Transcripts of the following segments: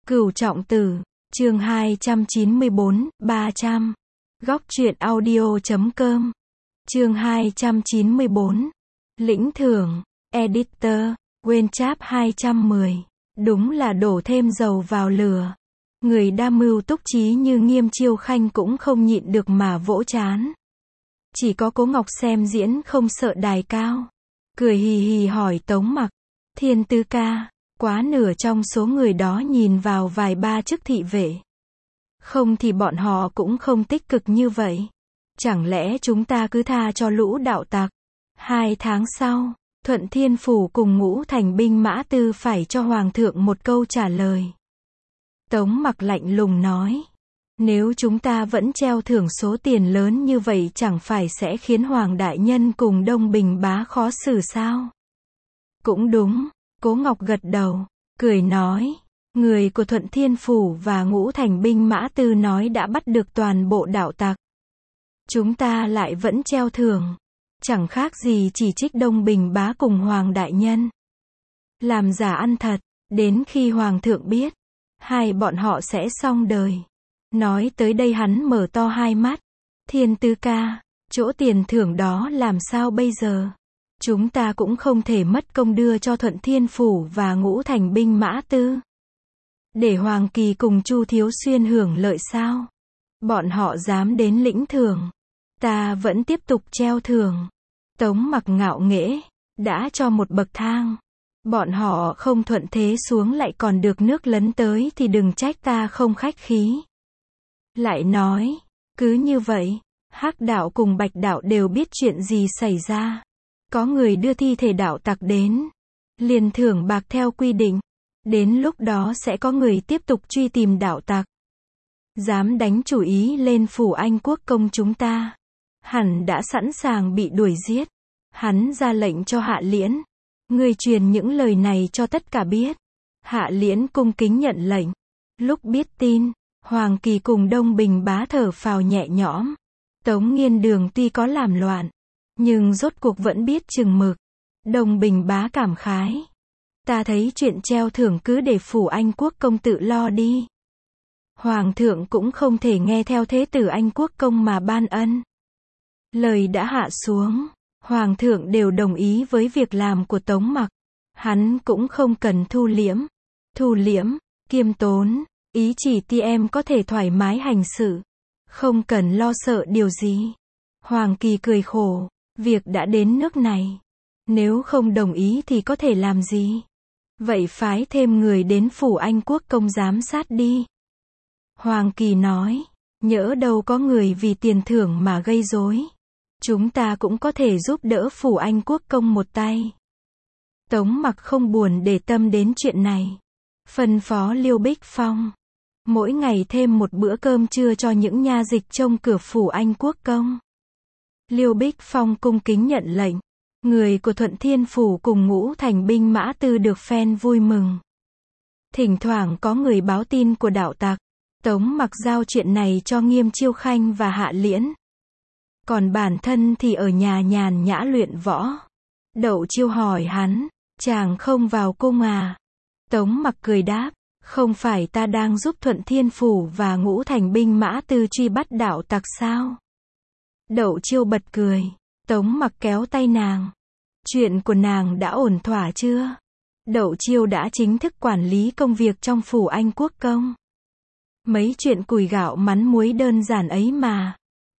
Cửu Trọng Tử, chương 294, 300. Góc truyện audio.com. Chương 294. Lĩnh thưởng, editor, quên chap 210. Đúng là đổ thêm dầu vào lửa. Người đa mưu túc trí như Nghiêm Chiêu Khanh cũng không nhịn được mà vỗ trán. Chỉ có Cố Ngọc xem diễn không sợ đài cao. Cười hì hì hỏi Tống Mặc, Thiên Tư ca, quá nửa trong số người đó nhìn vào vài ba chức thị vệ. Không thì bọn họ cũng không tích cực như vậy. Chẳng lẽ chúng ta cứ tha cho lũ đạo tặc? 2 tháng sau, Thuận Thiên Phủ cùng Ngũ Thành binh mã tư phải cho Hoàng thượng một câu trả lời. Tống Mặc lạnh lùng nói, nếu chúng ta vẫn treo thưởng số tiền lớn như vậy chẳng phải sẽ khiến Hoàng đại nhân cùng Đông Bình bá khó xử sao? Cũng đúng, Cố Ngọc gật đầu, cười nói, người của Thuận Thiên Phủ và Ngũ Thành binh mã tư nói đã bắt được toàn bộ đạo tặc. Chúng ta lại vẫn treo thưởng, chẳng khác gì chỉ trích Đông Bình bá cùng Hoàng đại nhân. Làm giả ăn thật, đến khi Hoàng thượng biết, hai bọn họ sẽ xong đời. Nói tới đây hắn mở to hai mắt. Thiên Tư ca, chỗ tiền thưởng đó làm sao bây giờ? Chúng ta cũng không thể mất công đưa cho Thuận Thiên Phủ và Ngũ Thành binh mã tư. Để Hoàng Kỳ cùng Chu Thiếu Xuyên hưởng lợi sao? Bọn họ dám đến lĩnh thưởng. Ta vẫn tiếp tục treo thưởng. Tống Mặc ngạo nghễ, đã cho một bậc thang. Bọn họ không thuận thế xuống lại còn được nước lấn tới thì đừng trách ta không khách khí. Lại nói, cứ như vậy, Hắc đạo cùng Bạch đạo đều biết chuyện gì xảy ra. Có người đưa thi thể đạo tặc đến, liền thưởng bạc theo quy định. Đến lúc đó sẽ có người tiếp tục truy tìm đạo tặc. Dám đánh chủ ý lên phủ Anh quốc công chúng ta, hẳn đã sẵn sàng bị đuổi giết. Hắn ra lệnh cho Hạ Liễn, người truyền những lời này cho tất cả biết. Hạ Liễn cung kính nhận lệnh. Lúc biết tin, Hoàng Kỳ cùng Đông Bình bá thở phào nhẹ nhõm. Tống Nghiên Đường tuy có làm loạn, nhưng rốt cuộc vẫn biết chừng mực. Đông Bình bá cảm khái, ta thấy chuyện treo thưởng cứ để phủ Anh quốc công tự lo đi. Hoàng thượng cũng không thể nghe theo thế tử Anh quốc công mà ban ân. Lời đã hạ xuống, Hoàng thượng đều đồng ý với việc làm của Tống Mặc. Hắn cũng không cần thu liễm, kiêm tốn, ý chỉ ti em có thể thoải mái hành sự, không cần lo sợ điều gì. Hoàng Kỳ cười khổ, việc đã đến nước này, nếu không đồng ý thì có thể làm gì? Vậy phái thêm người đến phủ Anh quốc công giám sát đi. Hoàng Kỳ nói, nhỡ đâu có người vì tiền thưởng mà gây rối, chúng ta cũng có thể giúp đỡ phủ Anh quốc công một tay. Tống Mặc không buồn để tâm đến chuyện này. Phân phó Liêu Bích Phong, mỗi ngày thêm một bữa cơm trưa cho những nha dịch trông cửa phủ Anh quốc công. Liêu Bích Phong cung kính nhận lệnh. Người của Thuận Thiên Phủ cùng Ngũ Thành binh mã tư được phen vui mừng. Thỉnh thoảng có người báo tin của đạo tặc. Tống Mặc giao chuyện này cho Nghiêm Chiêu Khanh và Hạ Liễn. Còn bản thân thì ở nhà nhàn nhã luyện võ. Đậu Chiêu hỏi hắn, chàng không vào cung à? Tống Mặc cười đáp, không phải ta đang giúp Thuận Thiên Phủ và Ngũ Thành binh mã tư truy bắt đạo tặc sao? Đậu Chiêu bật cười. Tống Mặc kéo tay nàng. Chuyện của nàng đã ổn thỏa chưa? Đậu Chiêu đã chính thức quản lý công việc trong phủ Anh quốc công. Mấy chuyện củi gạo mắm muối đơn giản ấy mà.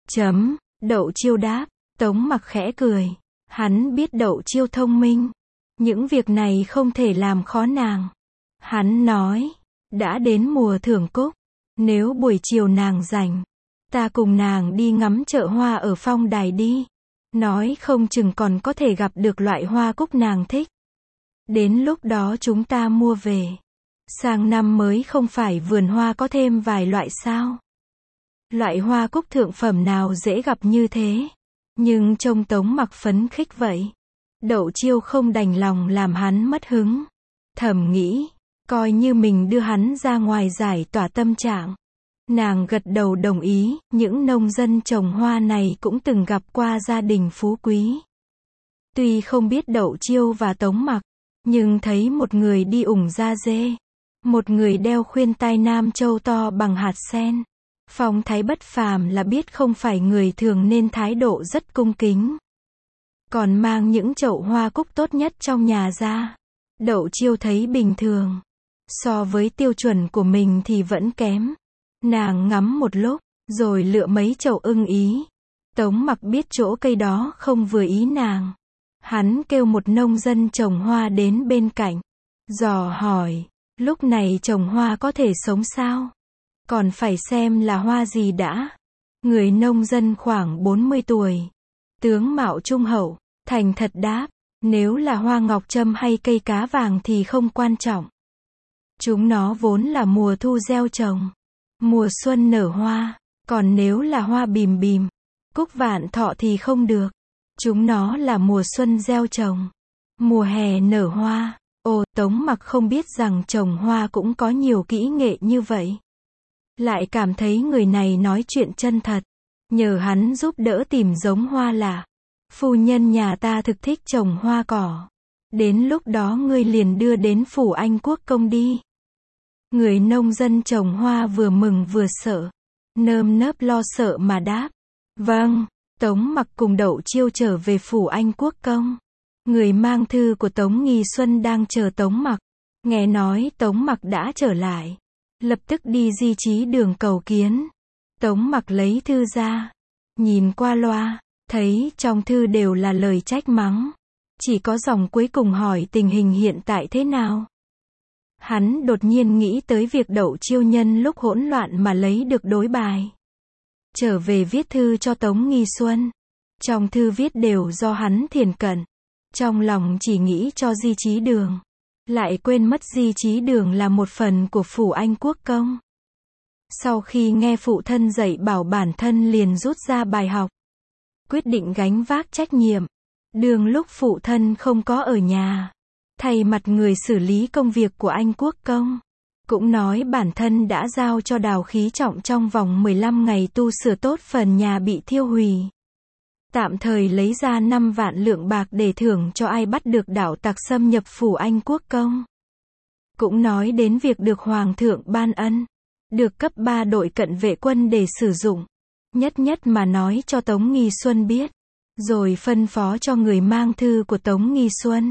Đậu Chiêu đáp. Tống Mặc khẽ cười. Hắn biết Đậu Chiêu thông minh. Những việc này không thể làm khó nàng. Hắn nói, đã đến mùa thưởng cúc. Nếu buổi chiều nàng rảnh, ta cùng nàng đi ngắm chợ hoa ở Phong Đài đi. Nói không chừng còn có thể gặp được loại hoa cúc nàng thích. Đến lúc đó chúng ta mua về. Sang năm mới không phải vườn hoa có thêm vài loại sao? Loại hoa cúc thượng phẩm nào dễ gặp như thế? Nhưng trông Tống Mặc phấn khích vậy. Đậu Chiêu không đành lòng làm hắn mất hứng. Thầm nghĩ, coi như mình đưa hắn ra ngoài giải tỏa tâm trạng. Nàng gật đầu đồng ý, những nông dân trồng hoa này cũng từng gặp qua gia đình phú quý. Tuy không biết Đậu Chiêu và Tống Mặc, nhưng thấy một người đi ủng da dê, Một người đeo khuyên tai Nam Châu to bằng hạt sen. Phong thái bất phàm là biết không phải người thường nên thái độ rất cung kính. Còn mang những chậu hoa cúc tốt nhất trong nhà ra. Đậu Chiêu thấy bình thường. So với tiêu chuẩn của mình thì vẫn kém. Nàng ngắm một lúc, rồi lựa mấy chậu ưng ý. Tống Mặc biết chỗ cây đó không vừa ý nàng. Hắn kêu một nông dân trồng hoa đến bên cạnh. Dò hỏi, lúc này trồng hoa có thể sống sao? Còn phải xem là hoa gì đã. Người nông dân khoảng 40 tuổi. Tướng mạo trung hậu, thành thật đáp, nếu là hoa ngọc trâm hay cây cá vàng thì không quan trọng. Chúng nó vốn là mùa thu gieo trồng. Mùa xuân nở hoa. Còn nếu là hoa bìm bìm, cúc vạn thọ thì không được. Chúng nó là mùa xuân gieo trồng. Mùa hè nở hoa. Ồ, Tống Mặc không biết rằng trồng hoa cũng có nhiều kỹ nghệ như vậy. Lại cảm thấy người này nói chuyện chân thật. Nhờ hắn giúp đỡ tìm giống hoa lạ. Phu nhân nhà ta thực thích trồng hoa cỏ. Đến lúc đó ngươi liền đưa đến phủ Anh Quốc công đi. Người nông dân trồng hoa vừa mừng vừa sợ. Nơm nớp lo sợ mà đáp. Vâng. Tống Mặc cùng Đậu Chiêu trở về phủ Anh Quốc công. Người mang thư của Tống Nghi Xuân đang chờ Tống Mặc. Nghe nói Tống Mặc đã trở lại. Lập tức đi Di Chí Đường cầu kiến. Tống Mặc lấy thư ra. Nhìn qua loa. Thấy trong thư đều là lời trách mắng. Chỉ có dòng cuối cùng hỏi tình hình hiện tại thế nào. Hắn đột nhiên nghĩ tới việc Đậu Chiêu nhân lúc hỗn loạn mà lấy được đối bài. Trở về viết thư cho Tống Nghi Xuân. Trong thư viết đều do hắn thiển cận. Trong lòng chỉ nghĩ cho Di Chí Đường. Lại quên mất Di Chí Đường là một phần của phủ Anh Quốc công. Sau khi nghe phụ thân dạy bảo bản thân liền rút ra bài học. Quyết định gánh vác trách nhiệm. Đường lúc phụ thân không có ở nhà. Thay mặt người xử lý công việc của Anh Quốc công. Cũng nói bản thân đã giao cho Đào Khí Trọng trong vòng 15 ngày tu sửa tốt phần nhà bị thiêu hủy. Tạm thời lấy ra 5 vạn lượng bạc để thưởng cho ai bắt được đạo tặc xâm nhập phủ Anh Quốc công. Cũng nói đến việc được Hoàng thượng ban ân. Được cấp 3 đội cận vệ quân để sử dụng. Nhất nhất mà nói cho Tống Nghi Xuân biết. Rồi phân phó cho người mang thư của Tống Nghi Xuân.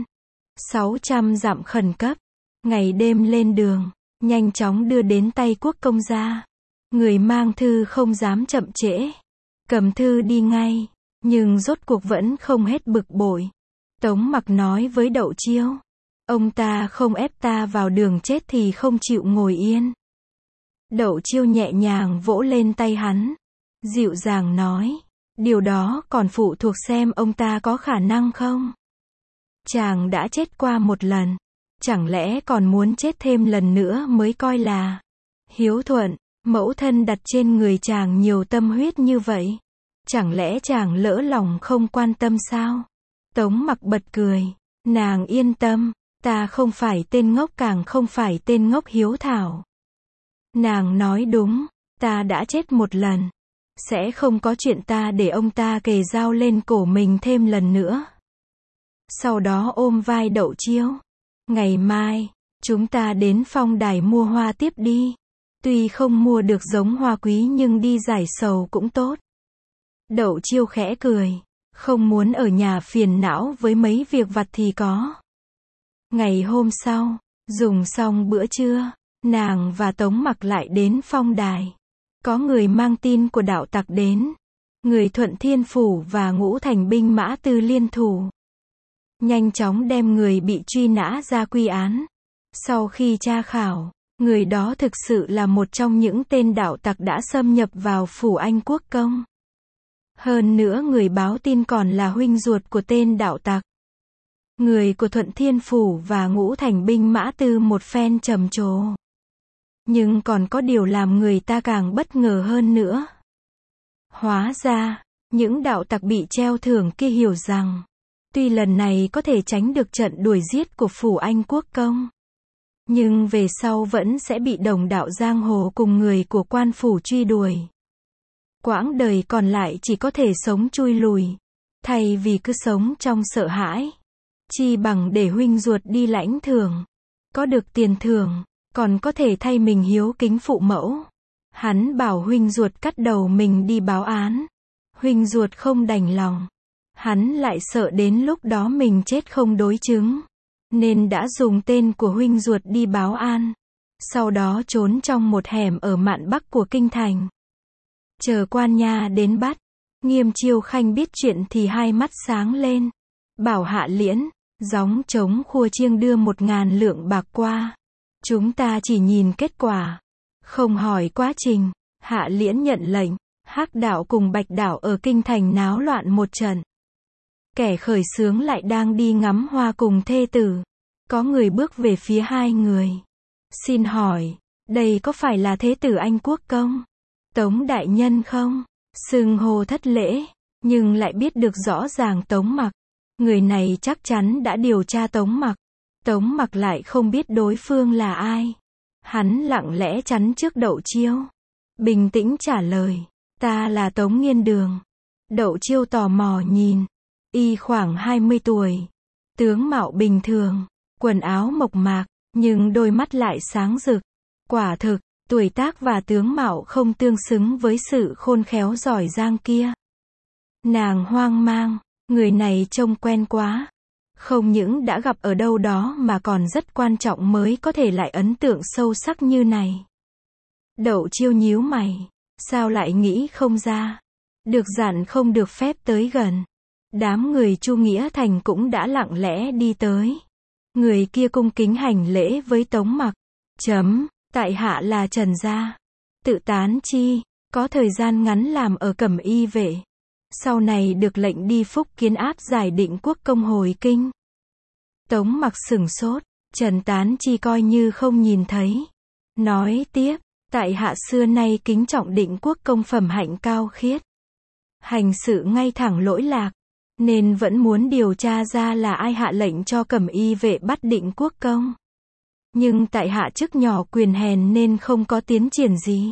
600 dặm khẩn cấp. Ngày đêm lên đường. Nhanh chóng đưa đến tay quốc công gia. Người mang thư không dám chậm trễ. Cầm thư đi ngay. Nhưng rốt cuộc vẫn không hết bực bội. Tống Mặc nói với Đậu Chiêu. Ông ta không ép ta vào đường chết thì không chịu ngồi yên. Đậu Chiêu nhẹ nhàng vỗ lên tay hắn. Dịu dàng nói. Điều đó còn phụ thuộc xem ông ta có khả năng không. Chàng đã chết qua một lần. Chẳng lẽ còn muốn chết thêm lần nữa mới coi là hiếu thuận. Mẫu thân đặt trên người chàng nhiều tâm huyết như vậy. Chẳng lẽ chàng lỡ lòng không quan tâm sao? Tống Mặc bật cười. Nàng yên tâm. Ta không phải tên ngốc càng không phải tên ngốc hiếu thảo. Nàng nói đúng. Ta đã chết một lần. Sẽ không có chuyện ta để ông ta kề dao lên cổ mình thêm lần nữa. Sau đó ôm vai Đậu Chiêu. Ngày mai, chúng ta đến phong đài mua hoa tiếp đi. Tuy không mua được giống hoa quý nhưng đi giải sầu cũng tốt. Đậu Chiêu khẽ cười. Không muốn ở nhà phiền não với mấy việc vặt thì có. Ngày hôm sau, dùng xong bữa trưa, nàng và Tống Mặc lại đến phong đài. Có người mang tin của đạo tặc đến. Người Thuận Thiên Phủ và Ngũ Thành binh mã Tư liên thủ. Nhanh chóng đem người bị truy nã ra quy án. Sau khi tra khảo, người đó thực sự là một trong những tên đạo tặc đã xâm nhập vào phủ Anh Quốc công. Hơn nữa người báo tin còn là huynh ruột của tên đạo tặc. Người của Thuận Thiên Phủ và Ngũ Thành binh mã Tư một phen trầm trồ. Nhưng còn có điều làm người ta càng bất ngờ hơn nữa. Hóa ra, những đạo tặc bị treo thưởng kia hiểu rằng, tuy lần này có thể tránh được trận đuổi giết của phủ Anh Quốc công, nhưng về sau vẫn sẽ bị đồng đạo giang hồ cùng người của quan phủ truy đuổi. Quãng đời còn lại chỉ có thể sống chui lùi, thay vì cứ sống trong sợ hãi. Chi bằng để huynh ruột đi lãnh thưởng, có được tiền thưởng, còn có thể thay mình hiếu kính phụ mẫu. Hắn bảo huynh ruột cắt đầu mình đi báo án. Huynh ruột không đành lòng. Hắn lại sợ đến lúc đó mình chết không đối chứng, nên đã dùng tên của huynh ruột đi báo an. Sau đó trốn trong một hẻm ở mạn Bắc của kinh thành. Chờ quan nha đến bắt. Nghiêm Chiêu Khanh biết chuyện thì hai mắt sáng lên. Bảo Hạ Liễn, gióng trống khua chiêng đưa 1.000 lượng bạc qua. Chúng ta chỉ nhìn kết quả, không hỏi quá trình. Hạ Liễn nhận lệnh. Hắc đạo cùng Bạch đạo ở kinh thành náo loạn một trận. Kẻ khởi xướng lại đang đi ngắm hoa cùng thê tử. Có người bước về phía hai người. Xin hỏi, đây có phải là thế tử anh quốc công, Tống đại nhân không? Xưng hô thất lễ, nhưng lại biết được rõ ràng Tống Mặc. Người này chắc chắn đã điều tra Tống Mặc. Tống Mặc lại không biết đối phương là ai. Hắn lặng lẽ chắn trước Đậu Chiêu. Bình tĩnh trả lời, ta là Tống Nghiên Đường. Đậu Chiêu tò mò nhìn. Y khoảng 20 tuổi. Tướng mạo bình thường, quần áo mộc mạc, nhưng đôi mắt lại sáng rực. Quả thực, tuổi tác và tướng mạo không tương xứng với sự khôn khéo giỏi giang kia. Nàng hoang mang, người này trông quen quá. Không những đã gặp ở đâu đó mà còn rất quan trọng mới có thể lại ấn tượng sâu sắc như này. Đậu Chiêu nhíu mày, sao lại nghĩ không ra? Được dặn không được phép tới gần. Đám người Chu Nghĩa Thành cũng đã lặng lẽ đi tới. Người kia cung kính hành lễ với Tống Mặc. Tại hạ là Trần Gia. Tự tán chi, có thời gian ngắn làm ở Cẩm Y vệ. Sau này được lệnh đi Phúc Kiến áp giải Định Quốc công hồi kinh. Tống Mặc sửng sốt, Trần Tán Chi coi như không nhìn thấy. Nói tiếp, tại hạ xưa nay kính trọng Định Quốc công phẩm hạnh cao khiết. Hành sự ngay thẳng lỗi lạc, nên vẫn muốn điều tra ra là ai hạ lệnh cho Cẩm Y vệ bắt Định Quốc công. Nhưng tại hạ chức nhỏ quyền hèn nên không có tiến triển gì.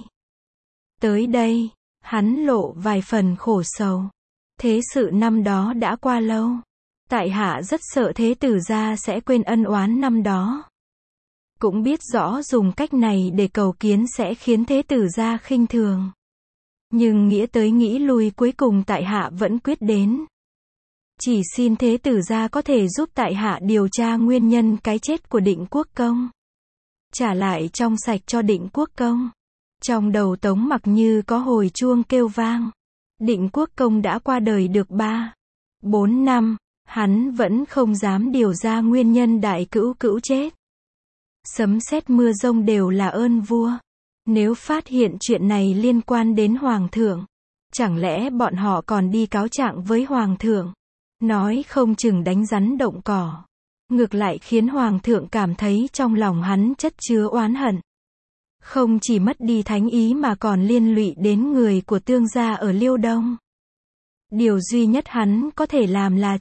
Tới đây, hắn lộ vài phần khổ sầu. Thế sự năm đó đã qua lâu. Tại hạ rất sợ thế tử gia sẽ quên ân oán năm đó. Cũng biết rõ dùng cách này để cầu kiến sẽ khiến thế tử gia khinh thường. Nhưng nghĩ tới nghĩ lui cuối cùng tại hạ vẫn quyết đến. Chỉ xin thế tử gia có thể giúp tại hạ điều tra nguyên nhân cái chết của Định Quốc công. Trả lại trong sạch cho Định Quốc công. Trong đầu Tống Mặc như có hồi chuông kêu vang. Định Quốc công đã qua đời được 3-4 năm, hắn vẫn không dám điều ra nguyên nhân đại cữu cữu chết. Sấm sét mưa rông đều là ơn vua. Nếu phát hiện chuyện này liên quan đến Hoàng thượng, chẳng lẽ bọn họ còn đi cáo trạng với Hoàng thượng? Nói không chừng đánh rắn động cỏ. Ngược lại khiến Hoàng thượng cảm thấy trong lòng hắn chất chứa oán hận. Không chỉ mất đi thánh ý mà còn liên lụy đến người của Tương gia ở Liêu Đông. Điều duy nhất hắn có thể làm là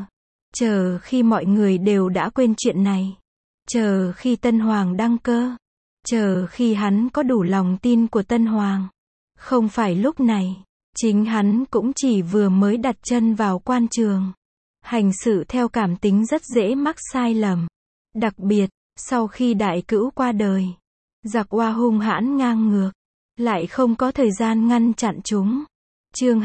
chờ khi mọi người đều đã quên chuyện này. Chờ khi Tân Hoàng đăng cơ. Chờ khi hắn có đủ lòng tin của Tân Hoàng. Không phải lúc này, chính hắn cũng chỉ vừa mới đặt chân vào quan trường. Hành sự theo cảm tính rất dễ mắc sai lầm. Đặc biệt, sau khi đại cữu qua đời, giặc Hoa hung hãn ngang ngược, lại không có thời gian ngăn chặn chúng. Chương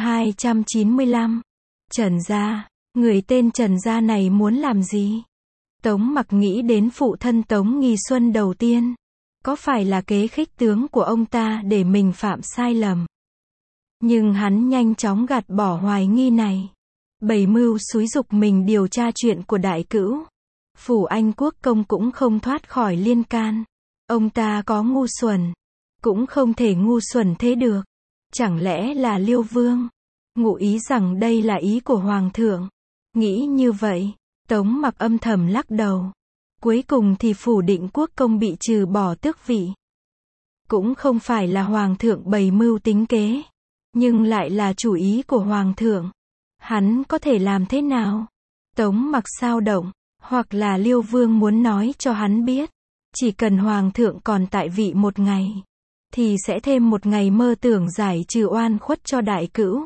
295. Trần Gia, người tên Trần Gia này muốn làm gì? Tống Mặc nghĩ đến phụ thân Tống Nghi Xuân đầu tiên. Có phải là kế khích tướng của ông ta để mình phạm sai lầm? Nhưng hắn nhanh chóng gạt bỏ hoài nghi này. Bày mưu xúi giục mình điều tra chuyện của đại cữu. Phủ Anh Quốc công cũng không thoát khỏi liên can. Ông ta có ngu xuẩn, cũng không thể ngu xuẩn thế được. Chẳng lẽ là Liêu Vương ngụ ý rằng đây là ý của Hoàng thượng? Nghĩ như vậy, Tống Mặc âm thầm lắc đầu. Cuối cùng thì phủ Định Quốc công bị trừ bỏ tước vị. Cũng không phải là Hoàng thượng bày mưu tính kế, nhưng lại là chủ ý của Hoàng thượng. Hắn có thể làm thế nào? Tống Mặc sao động, hoặc là Liêu Vương muốn nói cho hắn biết. Chỉ cần Hoàng thượng còn tại vị một ngày, thì sẽ thêm một ngày mơ tưởng giải trừ oan khuất cho đại cữu.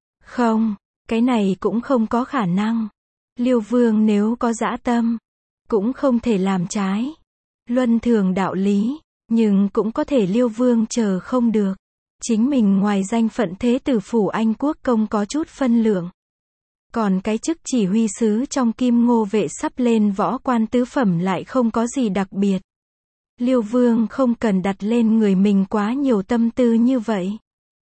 Không, cái này cũng không có khả năng. Liêu Vương nếu có dã tâm, cũng không thể làm trái luân thường đạo lý, nhưng cũng có thể Liêu Vương chờ không được. Chính mình ngoài danh phận thế tử phủ Anh quốc công có chút phân lượng. Còn cái chức chỉ huy sứ trong Kim Ngô vệ sắp lên võ quan tứ phẩm lại không có gì đặc biệt. Liêu Vương không cần đặt lên người mình quá nhiều tâm tư như vậy.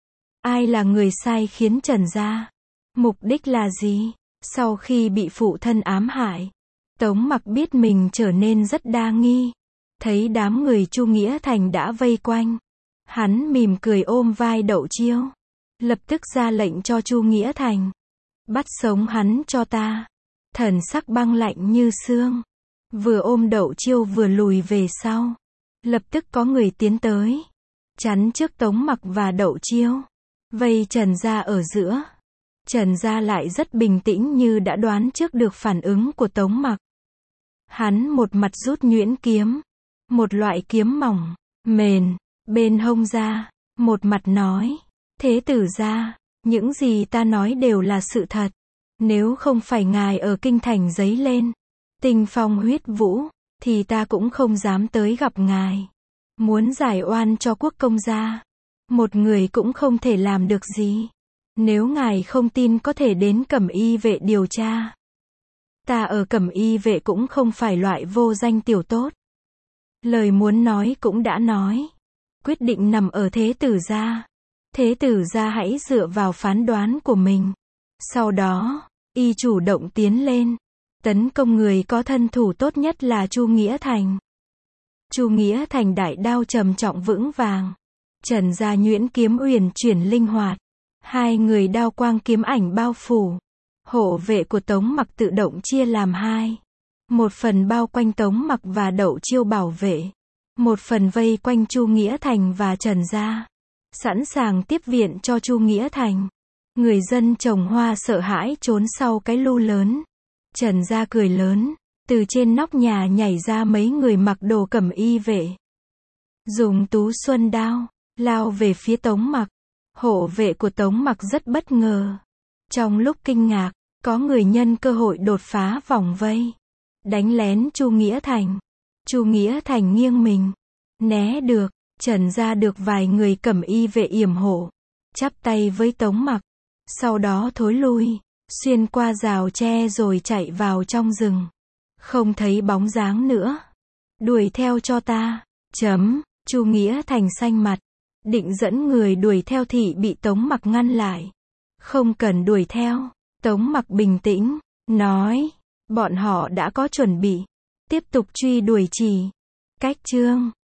Ai là người sai khiến Trần gia? Mục đích là gì? Sau khi bị phụ thân ám hại, Tống Mặc biết mình trở nên rất đa nghi. Thấy đám người Chu Nghĩa Thành đã vây quanh, hắn mỉm cười ôm vai Đậu Chiêu, lập tức ra lệnh cho Chu Nghĩa Thành, bắt sống hắn cho ta. Thần sắc băng lạnh như xương, vừa ôm Đậu Chiêu vừa lùi về sau. Lập tức có người tiến tới, chắn trước Tống Mặc và Đậu Chiêu, vây Trần gia ở giữa. Trần gia lại rất bình tĩnh như đã đoán trước được phản ứng của Tống Mặc. Hắn một mặt rút nhuyễn kiếm, một loại kiếm mỏng, mềm, bên hông ra, một mặt nói, thế tử gia, những gì ta nói đều là sự thật. Nếu không phải ngài ở kinh thành giấy lên tinh phong huyết vũ, thì ta cũng không dám tới gặp ngài. Muốn giải oan cho quốc công gia, một người cũng không thể làm được gì. Nếu ngài không tin có thể đến Cẩm Y vệ điều tra. Ta ở Cẩm Y vệ cũng không phải loại vô danh tiểu tốt. Lời muốn nói cũng đã nói. Quyết định nằm ở thế tử gia. Thế tử gia hãy dựa vào phán đoán của mình. Sau đó, y chủ động tiến lên, tấn công người có thân thủ tốt nhất là Chu Nghĩa Thành. Chu Nghĩa Thành đại đao trầm trọng vững vàng. Trần gia nhuyễn kiếm uyển chuyển linh hoạt. Hai người đao quang kiếm ảnh bao phủ. Hộ vệ của Tống Mặc tự động chia làm hai. Một phần bao quanh Tống Mặc và Đậu Chiêu bảo vệ. Một phần vây quanh Chu Nghĩa Thành và Trần gia, sẵn sàng tiếp viện cho Chu Nghĩa Thành. Người dân trồng hoa sợ hãi trốn sau cái lu lớn. Trần gia cười lớn, từ trên nóc nhà nhảy ra mấy người mặc đồ Cẩm Y vệ. Dùng tú xuân đao, lao về phía Tống Mặc. Hộ vệ của Tống Mặc rất bất ngờ. Trong lúc kinh ngạc, có người nhân cơ hội đột phá vòng vây, đánh lén Chu Nghĩa Thành. Chu Nghĩa Thành nghiêng mình, né được. Trần gia được vài người Cẩm Y vệ yểm hộ, chắp tay với Tống Mặc, sau đó thối lui, xuyên qua rào tre rồi chạy vào trong rừng. Không thấy bóng dáng nữa. Đuổi theo cho ta. Chu Nghĩa Thành xanh mặt, định dẫn người đuổi theo thì bị Tống Mặc ngăn lại. Không cần đuổi theo. Tống Mặc bình tĩnh, nói, bọn họ đã có chuẩn bị. Tiếp tục truy đuổi chỉ. Cách chương